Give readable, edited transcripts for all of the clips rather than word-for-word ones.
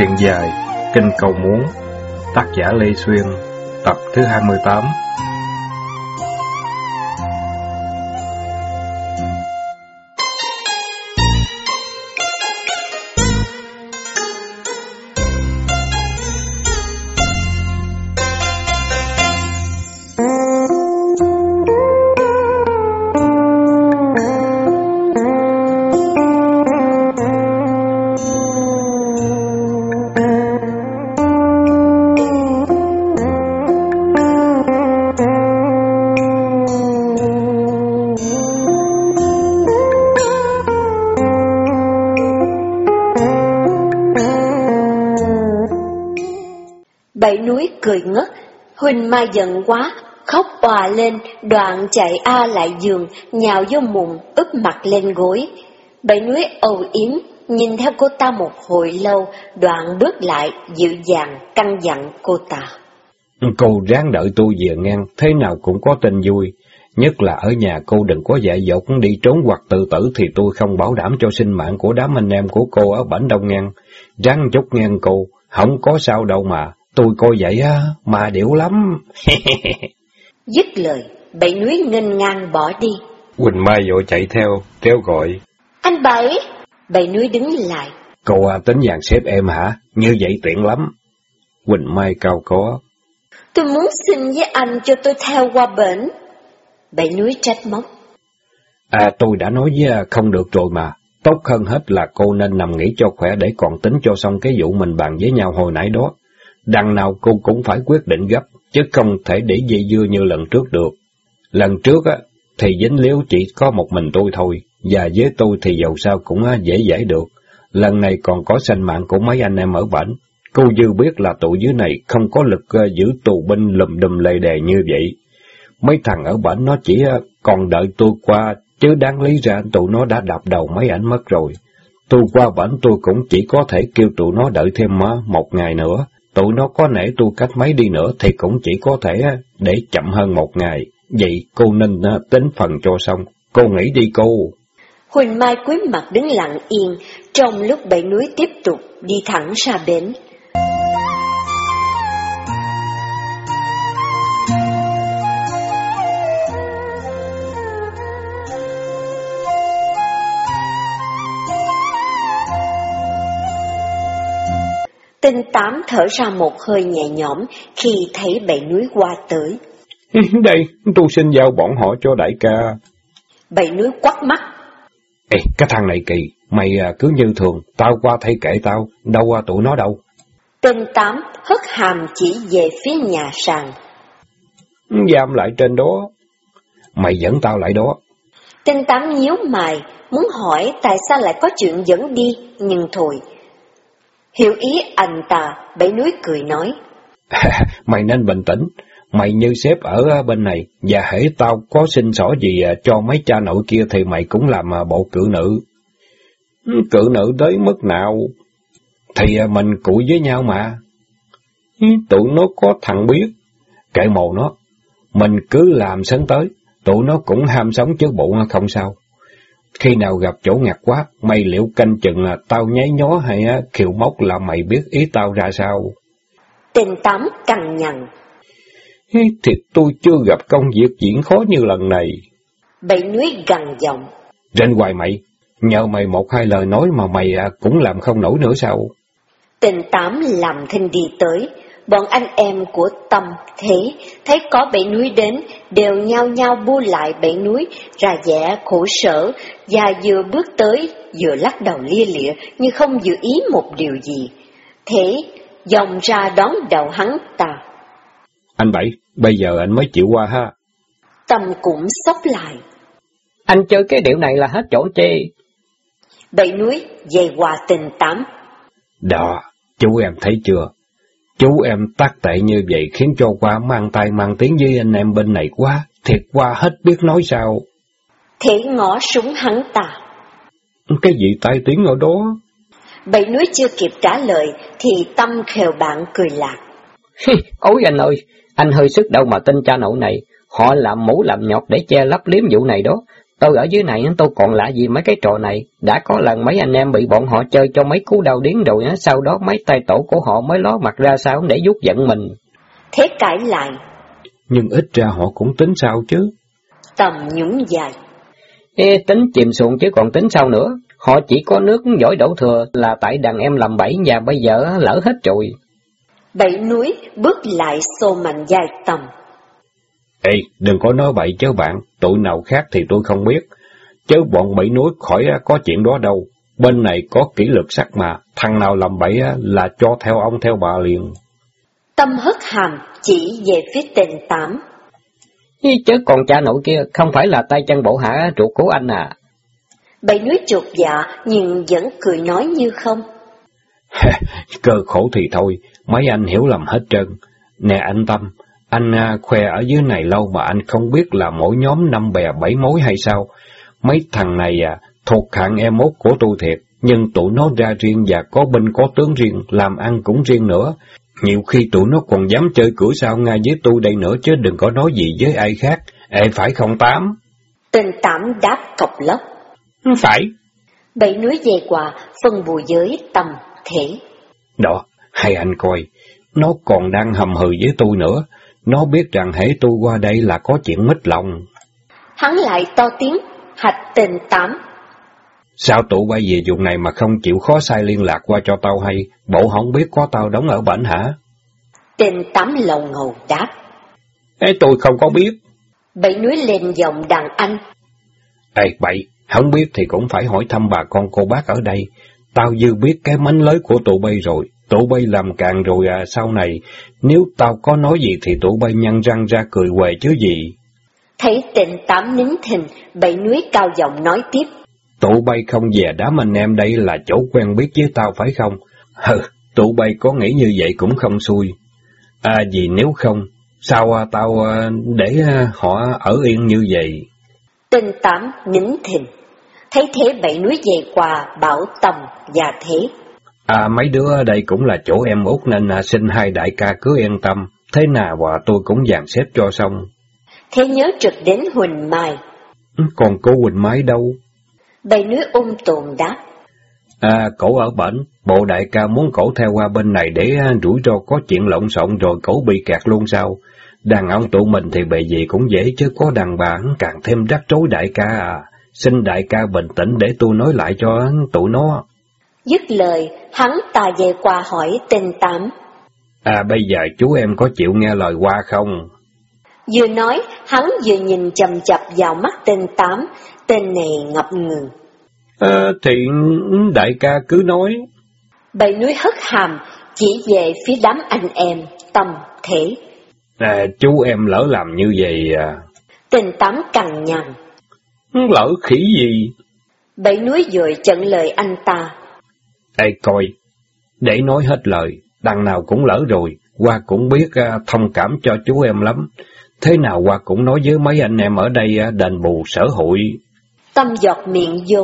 Truyện dài Kinh Cầu Muốn, tác giả Lê Xuyên, tập thứ 28. Bảy Núi cười ngất, Huỳnh Mai giận quá, khóc òa lên, đoạn chạy lại giường, nhào vô mùng, úp mặt lên gối. Bảy Núi âu yếm, nhìn theo cô ta một hồi lâu, đoạn bước lại, dịu dàng, căn dặn cô ta. Cô ráng đợi tôi về ngang, thế nào cũng có tin vui. Nhất là ở nhà cô đừng có dại dột đi trốn hoặc tự tử thì tôi không bảo đảm cho sinh mạng của đám anh em của cô ở Bảnh Đông ngang. Ráng chút ngang cô, không có sao đâu mà. Tôi coi vậy á, mà điệu lắm. Dứt lời, Bảy Núi nghênh ngang bỏ đi. Huỳnh Mai vội chạy theo, kéo gọi. Anh Bảy! Bảy Núi đứng lại. Cô tính dàn xếp em hả? Như vậy tiện lắm. Huỳnh Mai cao có. Tôi muốn xin với anh cho tôi theo qua bển. Bảy Núi trách móc. Tôi đã nói với không được rồi mà. Tốt hơn hết là cô nên nằm nghỉ cho khỏe để còn tính cho xong cái vụ mình bàn với nhau hồi nãy đó. Đằng nào cô cũng phải quyết định gấp, chứ không thể để dây dưa như lần trước được. Lần trước thì dính líu chỉ có một mình tôi thôi, và với tôi thì dầu sao cũng dễ dãi được. Lần này còn có sinh mạng của mấy anh em ở Bảnh. Cô dư biết là tụi dưới này không có lực giữ tù binh lùm đùm lề đề như vậy. Mấy thằng ở Bảnh nó chỉ còn đợi tôi qua, chứ đáng lý ra tụi nó đã đập đầu mấy ảnh mất rồi. Tôi qua Bảnh tôi cũng chỉ có thể kêu tụi nó đợi thêm một ngày nữa. Tụi nó có nể tôi cách mấy đi nữa thì cũng chỉ có thể để chậm hơn một ngày. Vậy cô nên tính phần cho xong. Cô nghĩ đi cô. Huỳnh Mai cúi mặt đứng lặng yên, trong lúc Bảy Núi tiếp tục đi thẳng ra bến. Tinh Tám thở ra một hơi nhẹ nhõm khi thấy Bảy Núi qua tới. Đây, tôi xin giao bọn họ cho đại ca. Bảy Núi quắt mắt. Ê, cái thằng này kỳ, mày cứ như thường, tao qua thay kệ tao, đâu qua tụi nó đâu. Tinh Tám hất hàm chỉ về phía nhà sàn. Giam lại trên đó. Mày dẫn tao lại đó. Tinh Tám nhíu mày, muốn hỏi tại sao lại có chuyện dẫn đi, nhưng thôi. Hiểu ý anh ta, Bảy Núi cười nói. Mày nên bình tĩnh, mày như sếp ở bên này, và hễ tao có xin xỏ gì cho mấy cha nội kia thì mày cũng làm bộ cự nữ. Cự nữ tới mức nào? Thì mình cụi với nhau mà. Tụi nó có thằng biết, kệ mồ nó, mình cứ làm sớm tới, tụi nó cũng ham sống chứ bộ không sao. Khi nào gặp chỗ ngặt quá, mày liệu canh chừng là tao nháy nhó hay khiêu móc là mày biết ý tao ra sao? Tinh Tám cằn nhằn. Thiệt tôi chưa gặp công việc diễn khó như lần này. Bảy Núi gằn giọng. Trên hoài mày, nhờ mày một hai lời nói mà mày cũng làm không nổi nữa sao? Tinh Tám làm thinh đi tới. Bọn anh em của Tâm Thế thấy có Bảy Núi đến, đều nhao nhao bu lại Bảy Núi, ra vẻ khổ sở, và vừa bước tới, vừa lắc đầu lia lịa, như không dự ý một điều gì. Thế, dòng ra đón đầu hắn ta. Anh Bảy, bây giờ anh mới chịu qua ha. Tâm cũng sốc lại. Anh chơi cái điệu này là hết chỗ chê. Bảy Núi dày qua Tinh Tám. Đó, chú em thấy chưa? Chú em tác tệ như vậy khiến cho qua mang tay mang tiếng với anh em bên này quá, thiệt qua hết biết nói sao. Thế ngó súng hắn ta. Cái gì tai tiếng ở đó? Bảy Núi chưa kịp trả lời thì Tâm khều bạn cười lạc. Ôi anh ơi, anh hơi sức đâu mà tin cha nội này, họ làm mũ làm nhọt để che lấp liếm vụ này đó. Tôi ở dưới này tôi còn lạ gì mấy cái trò này. Đã có lần mấy anh em bị bọn họ chơi cho mấy cú đau điếng rồi, sau đó mấy tay tổ của họ mới ló mặt ra sao để vuốt giận mình. Thế cãi lại. Nhưng ít ra họ cũng tính sao chứ. Tầm nhún dài. Tính chìm xuồng chứ còn tính sao nữa. Họ chỉ có nước giỏi đổ thừa là tại đàn em làm bẫy và bây giờ lỡ hết rồi. Bảy núi bước lại xô mạnh vai Tầm. Ê, đừng có nói bậy chứ bạn, tụi nào khác thì tôi không biết. Chứ bọn Bảy núi khỏi có chuyện đó đâu. Bên này có kỷ luật sắc mà, thằng nào làm bậy là cho theo ông theo bà liền. Tâm hất hàm chỉ về phía tên Tám. Chứ còn cha nội kia không phải là tay chân bộ hạ ruột của anh à. Bảy núi chột dạ nhưng vẫn cười nói như không. Cơ khổ thì thôi, mấy anh hiểu lầm hết trơn. Nè anh Tâm, anh khoe ở dưới này lâu mà anh không biết là mỗi nhóm 5 bè 7 mối hay sao? Mấy thằng này thuộc hạng em mốt của tôi thiệt, nhưng tụi nó ra riêng và có binh có tướng riêng, làm ăn cũng riêng nữa. Nhiều khi tụi nó còn dám chơi cửa sau ngay với tôi đây nữa chứ đừng có nói gì với ai khác. Ê, phải không Tám? Tên Tám đáp cọc lốc. Phải. Bảy núi về quà phân bùa giới Tâm Thế. Đó, hay anh coi, nó còn đang hầm hừ với tôi nữa. Nó biết rằng hễ tôi qua đây là có chuyện mít lòng. Hắn lại to tiếng, hạch tên Tám. Sao tụi bay về vùng này mà không chịu khó sai liên lạc qua cho tao hay, bộ không biết có tao đóng ở bển hả? Tên Tám lầu ngầu đáp. Ê, tôi không có biết. Bảy núi lên giọng đàn anh. Ê, bậy, không biết thì cũng phải hỏi thăm bà con cô bác ở đây. Tao dư biết cái mánh lới của tụi bay rồi, tụi bay làm càng rồi sau này, nếu tao có nói gì thì tụi bay nhăn răng ra cười huề chứ gì. Thấy tên Tám nín thình, Bảy núi cao giọng nói tiếp. Tụi bay không về đám anh em đây là chỗ quen biết với tao phải không? Tụi bay có nghĩ như vậy cũng không xui. Vì nếu không, sao tao để họ ở yên như vậy? Tên Tám nín thình. Thấy thế Bảy núi về quà bảo Tầm và Thế. Mấy đứa ở đây cũng là chỗ em út nên xin hai đại ca cứ yên tâm. Thế nào tôi cũng dàn xếp cho xong. Thế nhớ trực đến Huỳnh Mai. Còn cô Huỳnh Mai đâu? Bảy núi tồn đáp. Cổ ở bển, bộ đại ca muốn cổ theo qua bên này để rủi ro có chuyện lộn xộn rồi cổ bị kẹt luôn sao? Đàn ông tụi mình thì bề gì cũng dễ chứ có đàn bà càng thêm rắc rối đại ca à. Xin đại ca bình tĩnh để tôi nói lại cho tụi nó. Dứt lời, hắn ta về qua hỏi tên Tám. Bây giờ chú em có chịu nghe lời qua không? Vừa nói, hắn vừa nhìn chằm chằm vào mắt tên Tám, tên này ngập ngừng. Thì đại ca cứ nói. Bảy núi hất hàm, chỉ về phía đám anh em, Tâm Thế. Chú em lỡ làm như vậy Tên Tám cằn nhằn. Lỡ khỉ gì? Bảy núi rồi chặn lời anh ta. Ê coi, để nói hết lời, đằng nào cũng lỡ rồi, Hoa cũng biết thông cảm cho chú em lắm. Thế nào Hoa cũng nói với mấy anh em ở đây đền bù sở hụi. Tâm giọt miệng vô.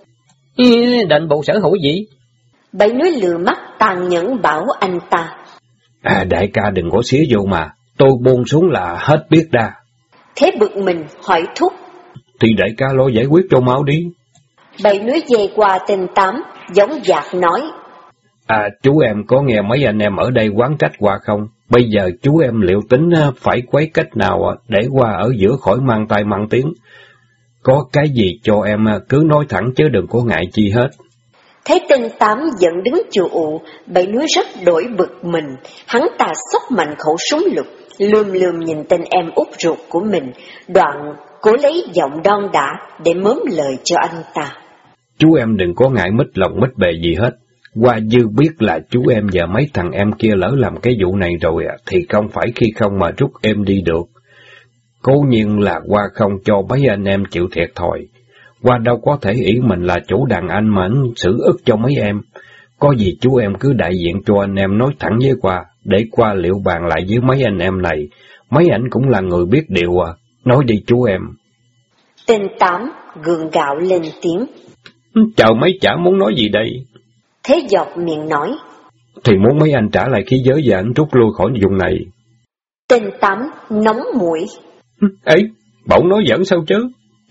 Đền bù sở hụi gì? Bảy núi lừa mắt tàn nhẫn bảo anh ta. Đại ca đừng có xía vô mà, tôi buông xuống là hết biết đa. Thế bực mình hỏi thúc. Thì đại ca lo giải quyết cho máu đi. Bảy núi về qua tên Tám, giống dạc nói. Chú em có nghe mấy anh em ở đây oán trách Hoa không? Bây giờ chú em liệu tính phải quấy cách nào để Hoa ở giữa khỏi mang tay mang tiếng. Có cái gì cho em cứ nói thẳng chứ đừng có ngại chi hết. Thấy tên Tám giận đứng chù ụ, Bảy núi rất đổi bực mình. Hắn ta xốc mạnh khẩu súng lục, lườm nhìn tên em út ruột của mình, đoạn cố lấy giọng đon đả để mớm lời cho anh ta. Chú em đừng có ngại mít lòng mít bề gì hết. Hoa dư biết là chú em và mấy thằng em kia lỡ làm cái vụ này rồi thì không phải khi không mà rút em đi được. Cố nhiên là Hoa không cho mấy anh em chịu thiệt thòi. Hoa đâu có thể ý mình là chủ đàn anh mà anh xử ức cho mấy em. Có gì chú em cứ đại diện cho anh em nói thẳng với Hoa, để Hoa liệu bàn lại với mấy anh em này. Mấy ảnh cũng là người biết điều nói đi chú em. Tên Tám gượng gạo lên tiếng. Chờ mấy chả muốn nói gì đây? Thế giọt miệng nói. Thì muốn mấy anh trả lại khí giới và anh rút lui khỏi vùng này. Tên Tám nóng mũi. Ấy, bỗng nói giỡn sao chứ?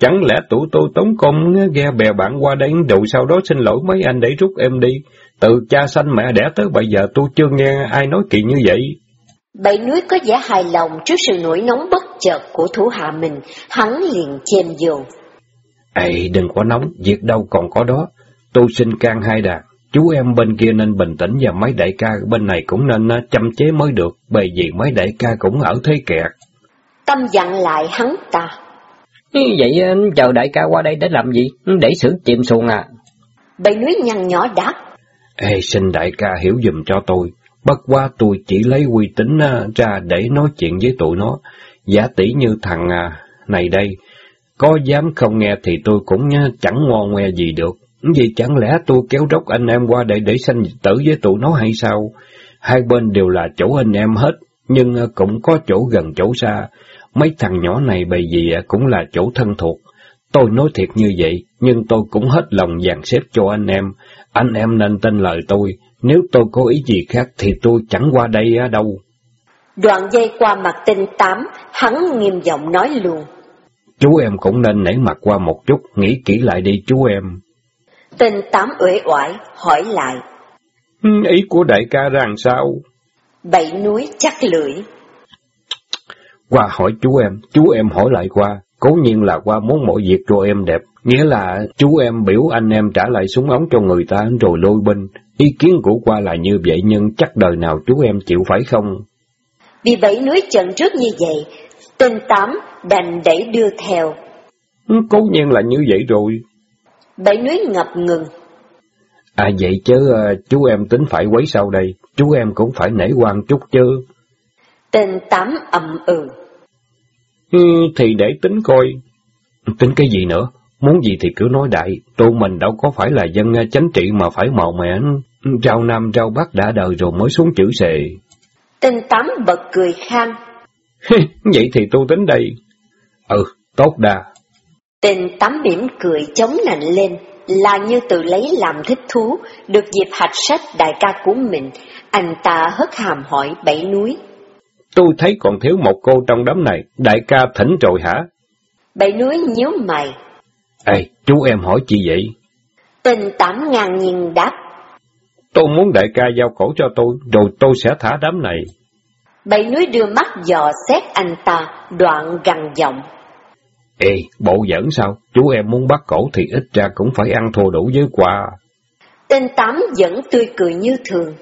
Chẳng lẽ tụi tôi tống công ghe bè bạn qua đây rồi sau đó xin lỗi mấy anh để rút em đi? Từ cha sanh mẹ đẻ tới bây giờ tôi chưa nghe ai nói kỳ như vậy. Bảy Núi có vẻ hài lòng trước sự nổi nóng bất chợt của thủ hạ mình, hắn liền chêm vô. Ê, đừng có nóng, việc đâu còn có đó. Tôi xin can hai đàn, chú em bên kia nên bình tĩnh và mấy đại ca bên này cũng nên chăm chế mới được, bởi vì mấy đại ca cũng ở thế kẹt. Tâm dặn lại hắn ta. Vậy chờ đại ca qua đây để làm gì? Để xử chìm xuồng à? Bảy Núi nhăn nhó đáp. Ê, xin đại ca hiểu giùm cho tôi. Bất quá tôi chỉ lấy uy tín ra để nói chuyện với tụi nó. Giả tỷ như thằng này đây, có dám không nghe thì tôi cũng chẳng ngon nghe gì được. Vì chẳng lẽ tôi kéo rốc anh em qua đây để sanh tử với tụi nó hay sao? Hai bên đều là chỗ anh em hết, nhưng cũng có chỗ gần chỗ xa. Mấy thằng nhỏ này bởi vì cũng là chỗ thân thuộc. Tôi nói thiệt như vậy, nhưng tôi cũng hết lòng dàn xếp cho anh em. Anh em nên tin lời tôi, nếu tôi có ý gì khác thì tôi chẳng qua đây đâu. Đoạn dây qua mặt Tinh Tám, hắn nghiêm giọng nói luôn. Chú em cũng nên nể mặt qua một chút, nghĩ kỹ lại đi chú em. Tinh Tám uể oải, hỏi lại. Ý của đại ca rằng sao? Bảy Núi chắc lưỡi. Qua hỏi chú em hỏi lại qua. Cố nhiên là qua muốn mọi việc cho em đẹp, nghĩa là chú em biểu anh em trả lại súng ống cho người ta rồi lôi binh. Ý kiến của qua là như vậy nhưng chắc đời nào chú em chịu phải không? Bị Bảy Núi chận trước như vậy, Tinh Tám đành đẩy đưa theo. Cố nhiên là như vậy rồi. Bảy Núi ngập ngừng. À vậy chứ chú em tính phải quấy sao đây? Chú em cũng phải nể quan chút chứ. Tinh Tám ậm ừ. Thì để tính coi. Tính cái gì nữa? Muốn gì thì cứ nói đại. Tụi mình đâu có phải là dân chánh trị mà phải màu mẹ. Rau Nam rau Bắc đã đời rồi mới xuống chữ xề. Tinh Tám bật cười khan. Vậy thì tôi tính đây. Tốt đà. Tinh Tám mỉm cười chống nạnh lên, là như tự lấy làm thích thú, được dịp hạch sách đại ca của mình. Anh ta hất hàm hỏi Bảy Núi. Tôi thấy còn thiếu một cô trong đám này, đại ca thỉnh rồi hả? Bảy Núi nhíu mày. Ê, chú em hỏi chi vậy? Tinh Tám ngang nhiên đáp. Tôi muốn đại ca giao cổ cho tôi, rồi tôi sẽ thả đám này. Bảy Núi đưa mắt dò xét anh ta, đoạn gằn giọng. Ê, bộ giỡn sao? Chú em muốn bắt cổ thì ít ra cũng phải ăn thua đủ với quà. Tinh Tám vẫn tươi cười như thường.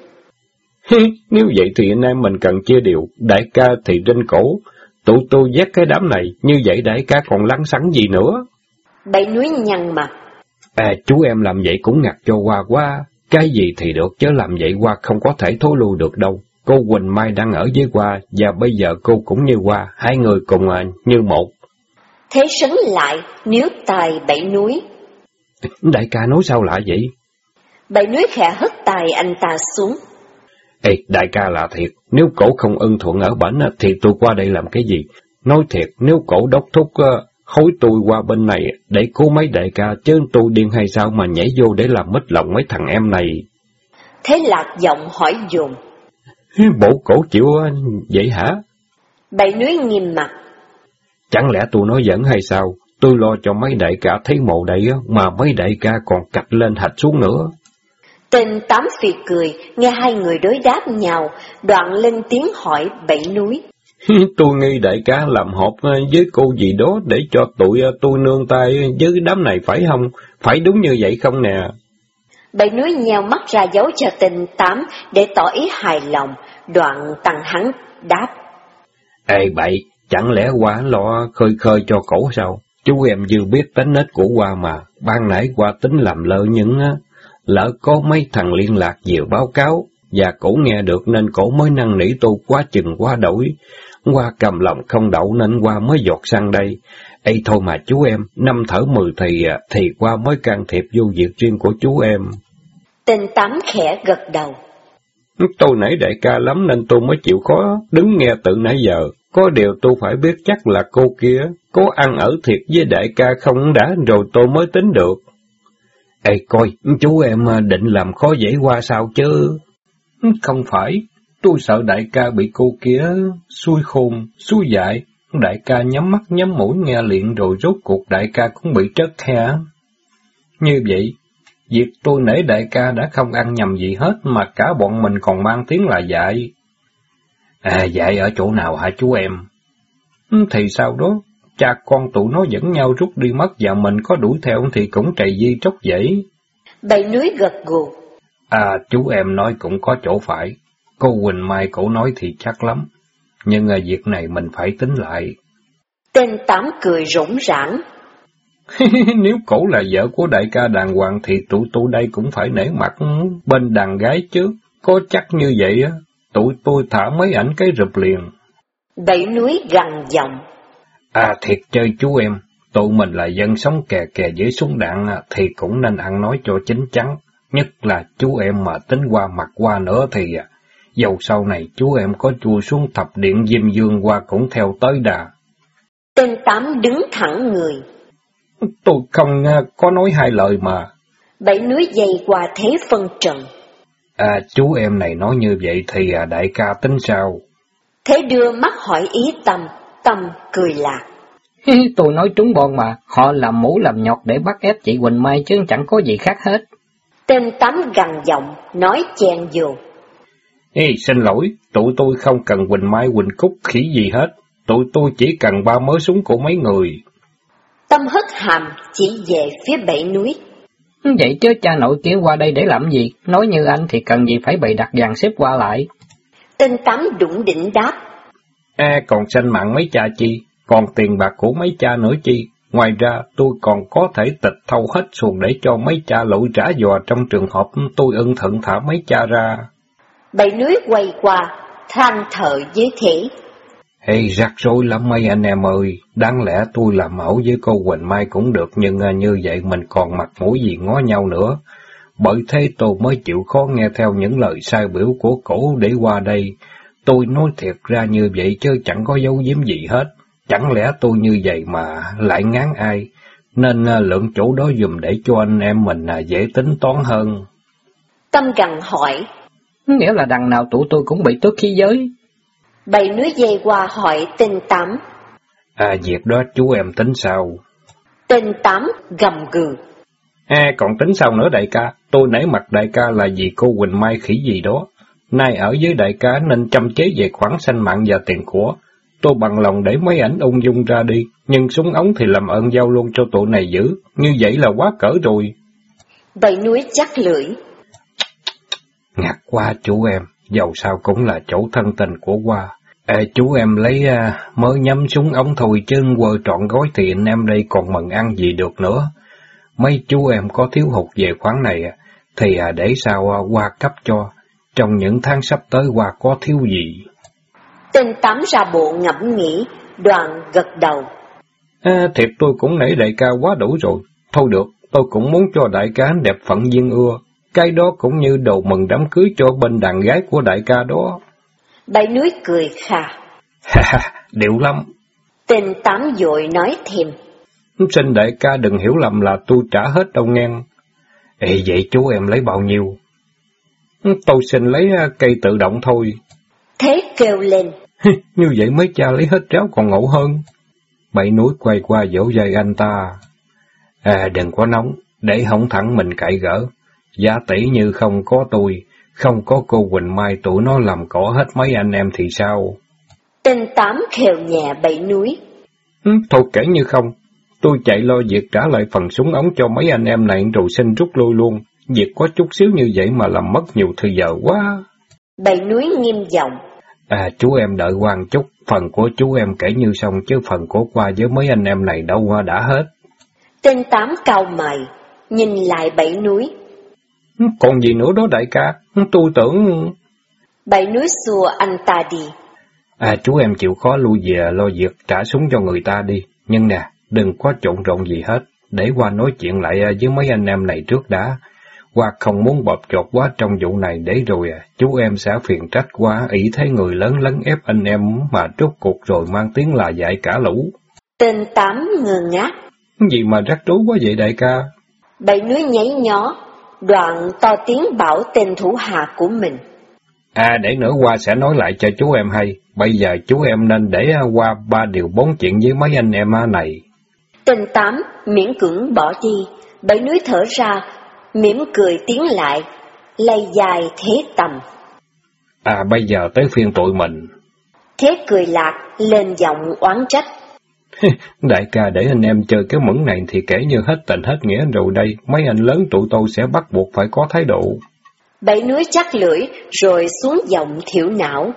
Nếu vậy thì anh em mình cần chia đều, đại ca thì trên cổ, tụi tôi vét cái đám này, như vậy đại ca còn lăng xăng gì nữa? Bảy Núi nhăn mặt. Chú em làm vậy cũng ngặt cho qua quá, cái gì thì được chứ làm vậy qua không có thể thối lui được đâu. Cô Quỳnh Mai đang ở với qua, và bây giờ cô cũng như qua, hai người cùng như một. Thế sấn lại, níu tài Bảy Núi. Đại ca nói sao lạ vậy? Bảy Núi khẽ hất tài anh ta xuống. Ê, đại ca là thiệt, nếu cổ không ưng thuận ở bển thì tôi qua đây làm cái gì? Nói thiệt, nếu cổ đốc thúc hối tôi qua bên này để cứu mấy đại ca, chứ tôi điên hay sao mà nhảy vô để làm mất lòng mấy thằng em này? Thế Lạc giọng hỏi dồn. Bộ cổ chịu vậy hả? Bảy Núi nghiêm mặt. Chẳng lẽ tôi nói giỡn hay sao? Tôi lo cho mấy đại ca thấy mộ đây mà mấy đại ca còn cạch lên hạch xuống nữa. Tinh Tám phì cười, nghe hai người đối đáp nhau, đoạn lên tiếng hỏi Bảy Núi. Tôi nghi đại ca làm họp với cô gì đó để cho tụi tôi nương tay với đám này phải không? Phải đúng như vậy không nè? Bảy Núi nheo mắt ra dấu cho Tinh Tám để tỏ ý hài lòng, đoạn tăng hắn đáp. Ê bậy, chẳng lẽ qua lo khơi khơi cho cổ sao? Chú em vừa biết tính nết của qua mà, ban nãy qua tính làm lỡ những lỡ có mấy thằng liên lạc nhiều báo cáo, và cổ nghe được nên cổ mới năn nỉ tôi quá chừng quá đổi. Qua cầm lòng không đậu nên qua mới giọt sang đây. Ê thôi mà chú em, 5 thở 10 thì qua mới can thiệp vô việc riêng của chú em. Tinh Tám khẽ gật đầu. Tôi nể đại ca lắm nên tôi mới chịu khó đứng nghe từ nãy giờ. Có điều tôi phải biết chắc là cô kia có ăn ở thiệt với đại ca không đã rồi tôi mới tính được. Ê coi, chú em định làm khó dễ qua sao chứ? Không phải, tôi sợ đại ca bị cô kia xui khôn, xui dại, Đại ca nhắm mắt nhắm mũi nghe liền rồi rốt cuộc đại ca cũng bị trớt khe. Như vậy, việc tôi nể đại ca đã không ăn nhầm gì hết mà cả bọn mình còn mang tiếng là dạy. Dạy ở chỗ nào hả chú em? Thì sao đó, cha con tụi nó dẫn nhau rút đi mất và mình có đuổi theo thì cũng trầy di tróc dãy. Bảy núi gật gù. Chú em nói cũng có chỗ phải. Cô Quỳnh Mai cổ nói thì chắc lắm. Nhưng việc này mình phải tính lại. Tên Tám cười rỗng rãng. Nếu cổ là vợ của đại ca đàng hoàng thì tụi tôi đây cũng phải nể mặt bên đàn gái chứ. Có chắc như vậy á, tụi tôi thả mấy ảnh cái rụp liền. Bảy núi gằn giọng. Thiệt chơi chú em, tụi mình là dân sống kè kè dưới súng đạn thì cũng nên ăn nói cho chín chắn. Nhất là chú em mà tính qua mặt qua nữa thì dầu sau này chú em có chui xuống thập điện Diêm Dương qua cũng theo tới đà. Tên Tám đứng thẳng người. Tôi không có nói hai lời mà. Bảy núi dày qua thế phân trần. Chú em này nói như vậy thì đại ca tính sao? Thế đưa mắt hỏi ý Tâm, Tâm cười lạc. Tôi nói trúng bọn mà, họ làm mũ làm nhọt để bắt ép chị Quỳnh Mai chứ chẳng có gì khác hết. Tên Tám gằn giọng, nói chen vô. Xin lỗi, tụi tôi không cần Quỳnh Mai Quỳnh Cúc khỉ gì hết, tụi tôi chỉ cần 3 mớ súng của mấy người. Tâm hất hàm chỉ về phía bảy núi. Vậy chứ cha nội kia qua đây để làm gì? Nói như anh thì cần gì phải bày đặt dàn xếp qua lại. Tên Tám đủng đỉnh đáp. Còn sanh mạng mấy cha chi, còn tiền bạc của mấy cha nữa chi. Ngoài ra tôi còn có thể tịch thâu hết xuồng để cho mấy cha lội trả dò trong trường hợp tôi ưng thuận thả mấy cha ra. Bảy núi quay qua, than thở với thế. Rắc rối lắm mấy anh em ơi, đáng lẽ tôi làm mẫu với cô Quỳnh Mai cũng được, nhưng như vậy mình còn mặt mũi gì ngó nhau nữa. Bởi thế tôi mới chịu khó nghe theo những lời sai biểu của cổ để qua đây. Tôi nói thiệt ra như vậy chứ chẳng có giấu giếm gì hết. Chẳng lẽ tôi như vậy mà lại ngán ai, nên lượng chỗ đó dùm để cho anh em mình dễ tính toán hơn. Tâm gằn hỏi. Nghĩa là đằng nào tụi tôi cũng bị tước khí giới. Bảy núi dây qua hỏi tên Tám. Việc đó chú em tính sao? Tên Tám gầm gừ. Còn tính sao nữa đại ca, tôi nể mặt đại ca là vì cô Quỳnh Mai khỉ gì đó. Nay ở với đại ca nên chăm chế về khoản sanh mạng và tiền của. Tôi bằng lòng để mấy ảnh ung dung ra đi, nhưng súng ống thì làm ơn giao luôn cho tụi này giữ, như vậy là quá cỡ rồi. Bảy núi chắc lưỡi. Ngặt quá chú em, dầu sao cũng là chỗ thân tình của Hoa. Chú em lấy mới nhắm súng ống thôi chứ quơ trọn gói thì anh em đây còn mừng ăn gì được nữa. Mấy chú em có thiếu hụt về khoản này thì để sao Hoa cấp cho, trong những tháng sắp tới Hoa có thiếu gì. Tên Tám ra bộ ngẫm nghĩ, Đoàn gật đầu. Thiệt tôi cũng nể đại ca quá đủ rồi. Thôi được, tôi cũng muốn cho đại ca đẹp phận duyên ưa. Cái đó cũng như đồ mừng đám cưới cho bên đàn gái của đại ca đó. Bảy núi cười khà. Điệu lắm. Tên Tám vội nói thêm. Xin đại ca đừng hiểu lầm là tôi trả hết đâu ngang. Vậy chú em lấy bao nhiêu? Tôi xin lấy cây tự động thôi. Thế kêu lên. Như vậy mấy cha lấy hết ráo còn ngộ hơn. Bảy núi quay qua vỗ vai anh ta. Đừng có nóng, để hổng thẳng mình cãi gỡ. Giá tỷ như không có tôi, không có cô Quỳnh Mai tụi nó làm cỏ hết mấy anh em thì sao? Tên Tám khều nhẹ bảy núi. Thôi kể như không, tôi chạy lo việc trả lại phần súng ống cho mấy anh em này rồi xin rút lui luôn. Việc có chút xíu như vậy mà làm mất nhiều thời giờ quá. Bảy núi nghiêm giọng. Chú em đợi quan chút, phần của chú em kể như xong chứ phần của qua với mấy anh em này đâu qua đã hết. Tên Tám cau mày, nhìn lại bảy núi. Còn gì nữa đó đại ca, tôi tưởng... Bảy núi xua anh ta đi. Chú em chịu khó lui về lo việc trả súng cho người ta đi. Nhưng nè, đừng có trộn rộn gì hết, để qua nói chuyện lại với mấy anh em này trước đã. Qua không muốn bập chột quá trong vụ này để rồi chú em sẽ phiền trách quá, ý thấy người lớn lấn ép anh em mà rốt cuộc rồi mang tiếng là dạy cả lũ. Tên Tám ngơ ngác. Gì mà rắc rối quá vậy đại ca? Bảy núi nháy nhó, Đoạn to tiếng bảo tên thủ hạ của mình. Để nữa qua sẽ nói lại cho chú em hay. Bây giờ chú em nên để qua 3 điều 4 chuyện với mấy anh em này. Tên Tám miễn cưỡng bỏ đi. Bảy núi thở ra, mỉm cười tiến lại, lay dài Thế Tầm. Bây giờ tới phiên tụi mình. Thế cười lạc, lên giọng oán trách. Đại ca để anh em chơi cái mẫn này thì kể như hết tình hết nghĩa rồi đây. Mấy anh lớn tụi tôi sẽ bắt buộc phải có thái độ. Bảy núi chắc lưỡi, rồi xuống giọng thiểu não.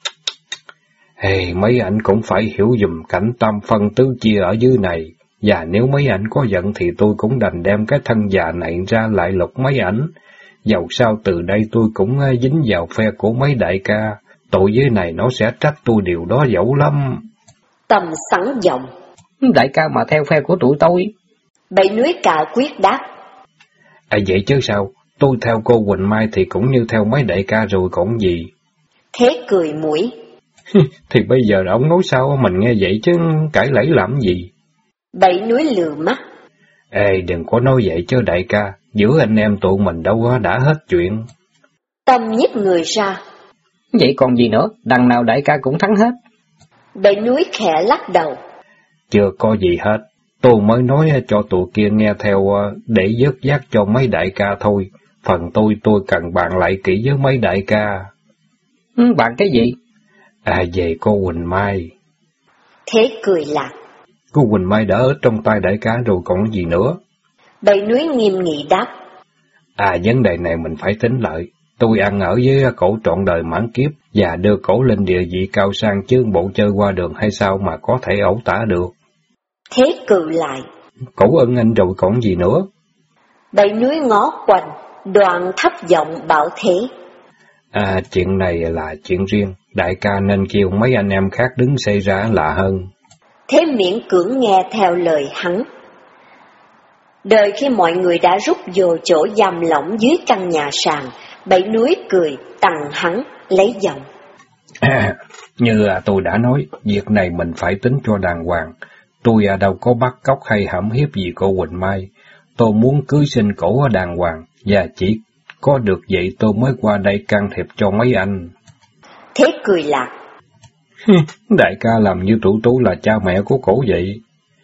Mấy anh cũng phải hiểu dùm cảnh tam phân tứ chia ở dưới này. Và nếu mấy anh có giận thì tôi cũng đành đem cái thân già này ra lại lục mấy ảnh. Dầu sao từ đây tôi cũng dính vào phe của mấy đại ca. Tội với này nó sẽ trách tôi điều đó dẫu lắm. Tầm sẵn giọng. Đại ca mà theo phe của tụi tôi. Bảy núi cả quyết đáp. Vậy chứ sao? Tôi theo cô Quỳnh Mai thì cũng như theo mấy đại ca rồi còn gì. Thế cười mũi. Thì bây giờ ông nói sao mình nghe vậy chứ cãi lẫy làm gì? Bảy núi lừa mắt. Đừng có nói vậy chứ đại ca, giữa anh em tụi mình đâu đã hết chuyện. Tâm nhích người ra. Vậy còn gì nữa, đằng nào đại ca cũng thắng hết. Bảy núi khẽ lắc đầu. Chưa có gì hết, tôi mới nói cho tụi kia nghe theo để dứt dắt cho mấy đại ca thôi. Phần tôi cần bàn lại kỹ với mấy đại ca. Bàn cái gì? Về cô Quỳnh Mai. Thế cười lạc. Cô Quỳnh Mai đã ở trong tay đại ca rồi còn gì nữa. Bảy núi nghiêm nghị đáp. Vấn đề này mình phải tính lại. Tôi ăn ở với cổ trọn đời mãn kiếp và đưa cổ lên địa vị cao sang chứ bộ chơi qua đường hay sao mà có thể ẩu tả được. Thế cự lại. Cổ ưng anh rồi còn gì nữa. Bảy núi ngó quanh, đoạn thấp giọng bảo Thế. Chuyện này là chuyện riêng, đại ca nên kêu mấy anh em khác đứng xây ra là hơn. Thế miễn cưỡng nghe theo lời hắn. Đợi khi mọi người đã rút vô chỗ giam lỏng dưới căn nhà sàn, Bảy núi cười tằng hắn lấy giọng. Như tôi đã nói, việc này mình phải tính cho đàng hoàng. Tôi đâu có bắt cóc hay hãm hiếp gì cô Quỳnh Mai. Tôi muốn cưới xin cổ ở đàng hoàng, và chỉ có được vậy tôi mới qua đây can thiệp cho mấy anh. Thế cười lạc. Đại ca làm như tụi tôi là cha mẹ của cổ vậy.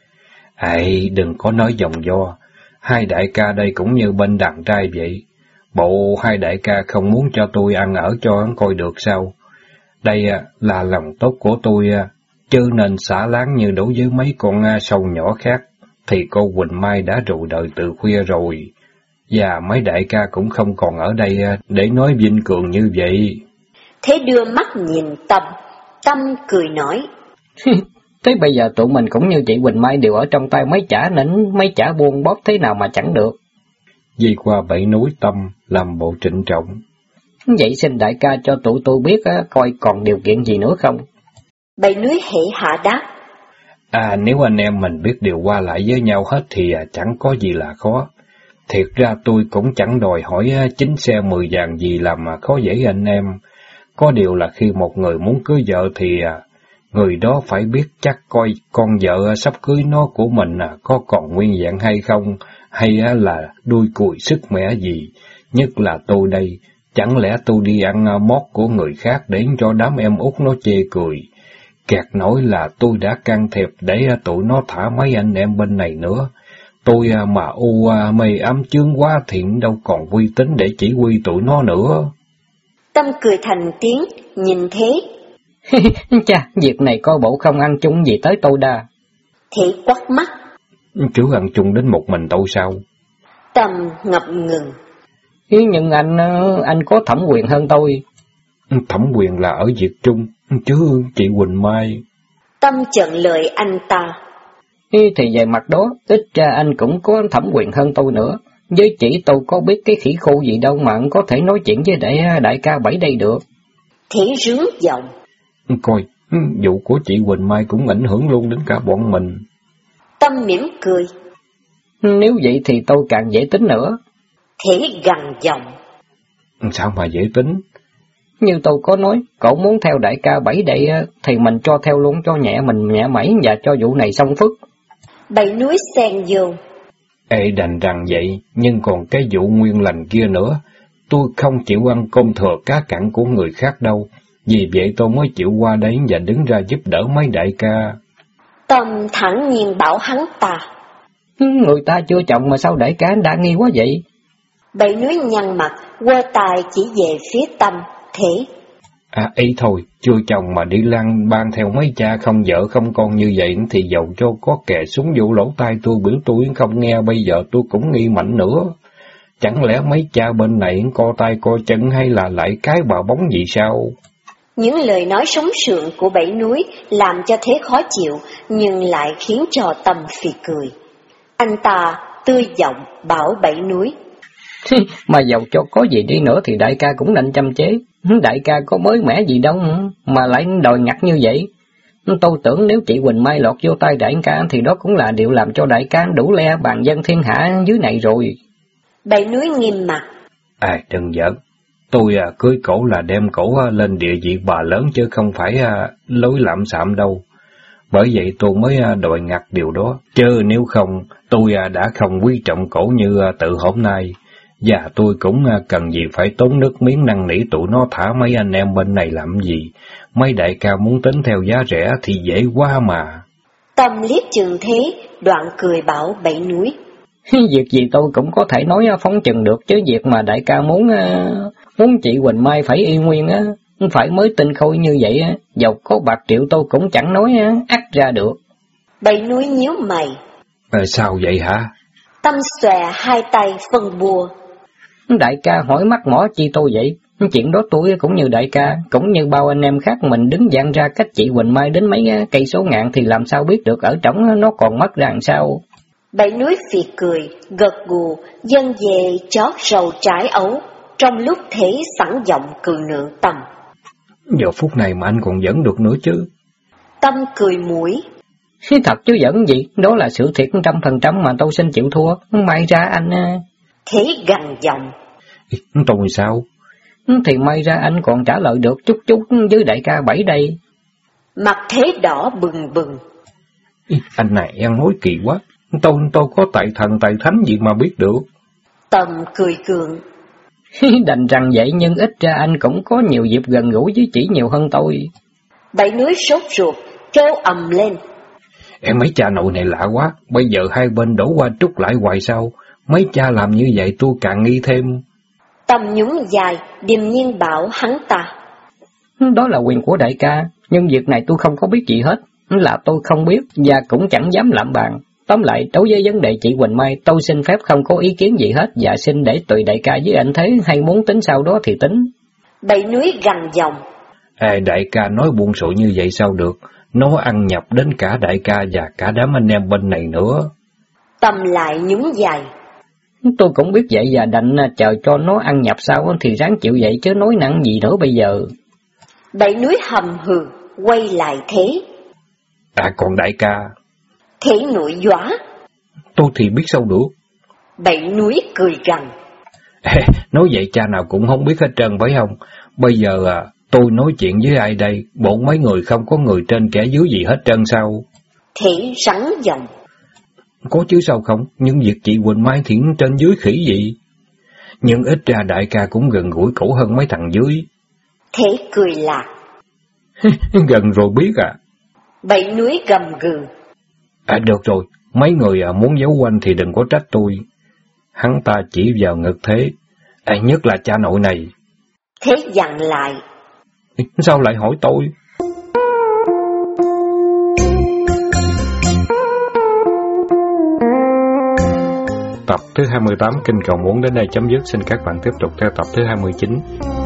Đừng có nói vòng vo. Hai đại ca đây cũng như bên đàn trai vậy. Bộ hai đại ca không muốn cho tôi ăn ở cho coi được sao? Đây là lòng tốt của tôi, chứ nên xả láng như đối với mấy con sâu nhỏ khác. Thì cô Quỳnh Mai đã rù đời từ khuya rồi. Và mấy đại ca cũng không còn ở đây để nói vinh cường như vậy. Thế đưa mắt nhìn Tâm. Tâm cười nói. Thế bây giờ tụi mình cũng như chị Quỳnh Mai đều ở trong tay mấy chả nỉnh, mấy chả buông bóp thế nào mà chẳng được. Đi qua Bảy núi Tâm làm bộ trịnh trọng. Vậy xin đại ca cho tụi tôi biết coi còn điều kiện gì nữa không? Bảy núi hỉ hạ đáp. Nếu anh em mình biết điều qua lại với nhau hết thì chẳng có gì là khó. Thiệt ra tôi cũng chẳng đòi hỏi 9 xe 10 vàng gì làm mà khó dễ anh em. Có điều là khi một người muốn cưới vợ thì người đó phải biết chắc coi con vợ sắp cưới nó của mình có còn nguyên vẹn hay không, hay là đuôi cùi sức mẻ gì. Nhất là tôi đây, chẳng lẽ tôi đi ăn mót của người khác để cho đám em út nó chê cười. Kẹt nổi là tôi đã can thiệp để tụi nó thả mấy anh em bên này nữa. Tôi mà mê ám chướng quá thì đâu còn uy tín để chỉ huy tụi nó nữa. Tâm cười thành tiếng, nhìn Thế. Chà, việc này coi bộ không ăn chung gì tới tôi đa. Thế quắt mắt. Chứ ăn chung đến một mình tôi sao? Tâm ngập ngừng. Nhưng anh có thẩm quyền hơn tôi. Thẩm quyền là ở việc chung, chứ chị Quỳnh Mai. Tâm chận lời anh ta. Thì về mặt đó, ít ra anh cũng có thẩm quyền hơn tôi nữa. Với chị tôi có biết cái khỉ khô gì đâu mà anh có thể nói chuyện với đại ca Bảy đây được. Thế rướng giọng. Coi, vụ của chị Quỳnh Mai cũng ảnh hưởng luôn đến cả bọn mình. Tâm mỉm cười. Nếu vậy thì tôi càng dễ tính nữa. Thế gằn giọng. Sao mà dễ tính? Như tôi có nói, cậu muốn theo đại ca Bảy đây thì mình cho theo luôn cho nhẹ mẩy và cho vụ này xong phức. Bảy núi xen vô. Đành rằng vậy, nhưng còn cái vụ Nguyên Lành kia nữa. tôi không chịu ăn cơm thừa cá cặn của người khác đâu, vì vậy tôi mới chịu qua đấy và đứng ra giúp đỡ mấy đại ca. Tâm thẳng nhiên bảo hắn ta. Người ta chưa chồng mà sao đại ca đa nghi quá vậy? Bảy núi nhăn mặt, quơ tay chỉ về phía Tâm, Thế. Ý thôi, chưa chồng mà đi lang ban theo mấy cha không vợ không con như vậy thì dầu cho có kè súng vô lỗ tai tôi biểu tôi không nghe, bây giờ tôi cũng nghi mạnh nữa. Chẳng lẽ mấy cha bên này co tay co chân hay là lại cái bà bóng gì sao? Những lời nói sống sượng của Bảy núi làm cho Thế khó chịu, nhưng lại khiến cho Tâm phì cười. Anh ta tươi giọng bảo Bảy núi. Mà dầu cho có gì đi nữa thì đại ca cũng nên chăm chế. Đại ca có mới mẻ gì đâu mà lại đòi ngặt như vậy. Tôi tưởng nếu chị Quỳnh Mai lọt vô tay đại ca thì đó cũng là điều làm cho đại ca đủ le bàn dân thiên hạ dưới này rồi. Bảy núi nghiêm mặt. Đừng giỡn. Tôi cưới cổ là đem cổ lên địa vị bà lớn chứ không phải lối lạm xạm đâu. Bởi vậy tôi mới đòi ngặt điều đó. Chứ nếu không, tôi đã không quý trọng cổ như từ hôm nay. Và tôi cũng cần gì phải tốn nước miếng năn nỉ tụi nó thả mấy anh em bên này làm gì. Mấy đại ca muốn tính theo giá rẻ thì dễ quá mà. Tâm liếc chừng Thế, đoạn cười bảo Bảy núi. Việc gì tôi cũng có thể nói phóng chừng được, chứ việc mà đại ca muốn chị Quỳnh Mai phải y nguyên phải mới tinh khôi như vậy dầu có bạc triệu tôi cũng chẳng nói ắt ra được. Bảy núi nhíu mày. Sao vậy hả? Tâm xòe hai tay phân bùa. Đại ca hỏi mắc mỏ chi tôi vậy? Chuyện đó tôi cũng như đại ca, cũng như bao anh em khác mình đứng dặn ra cách chị Quỳnh Mai đến mấy cây số ngàn thì làm sao biết được ở trỏng nó còn mất ra làm sao. Bảy núi phì cười, gật gù, dân về chót rầu trái ấu, trong lúc Thế sẵn giọng cường nượng Tâm. Giờ phút này mà anh còn dẫn được nữa chứ. Tâm cười mũi. Thật chứ giỡn gì, đó là sự thiệt 100% mà tôi xin chịu thua, may ra anh... Thế gằn giọng. Tôi sao? Thì may ra anh còn trả lời được chút với đại ca Bảy đây. Mặt Thế đỏ bừng bừng. Anh này em nói kỳ quá, tôi có tại thần tại thánh gì mà biết được. Tâm cười gượng. Đành rằng vậy nhưng ít ra anh cũng có nhiều dịp gần gũi với chị nhiều hơn tôi. Bảy núi sốt ruột, kêu ầm lên. Em mấy cha nội này lạ quá, bây giờ hai bên đổ qua trút lại hoài sao? Mấy cha làm như vậy tôi càng nghi thêm. Tâm nhún dài, điềm nhiên bảo hắn ta. Đó là quyền của đại ca, nhưng việc này tôi không có biết gì hết, là tôi không biết và cũng chẳng dám lạm bàn. Tóm lại, đối với vấn đề chị Quỳnh Mai, tôi xin phép không có ý kiến gì hết và xin để tùy đại ca với anh Thế hay muốn tính sau đó thì tính. Bảy núi gằn giọng. Đại ca nói buông sội như vậy sao được, nó ăn nhập đến cả đại ca và cả đám anh em bên này nữa. Tâm lại nhún dài. Tôi cũng biết vậy và đành chờ cho nó ăn nhập sao thì ráng chịu vậy chứ nói nặng gì nữa bây giờ. Bảy núi hầm hừ, quay lại Thế. Còn đại ca? Thế nổi dõa. Tôi thì biết sao được. Bảy núi cười gằn. Nói vậy cha nào cũng không biết hết trơn phải không? Bây giờ tôi nói chuyện với ai đây? Bộ mấy người không có người trên kẻ dưới gì hết trơn sao? Thế rắn giọng. Có chứ sao không? Nhưng việc chị Quỳnh Mai thì trên dưới khỉ gì? Nhưng ít ra đại ca cũng gần gũi cổ hơn mấy thằng dưới. Thế cười lạc. Gần rồi biết à? Bảy núi gầm gừ. Được rồi, mấy người muốn giấu quanh thì đừng có trách tôi. Hắn ta chỉ vào ngực Thế. Nhất là cha nội này. Thế dặn lại. Sao lại hỏi tôi? Tập thứ 28 Kinh Cầu Muốn đến đây chấm dứt. Xin các bạn tiếp tục theo tập thứ 29.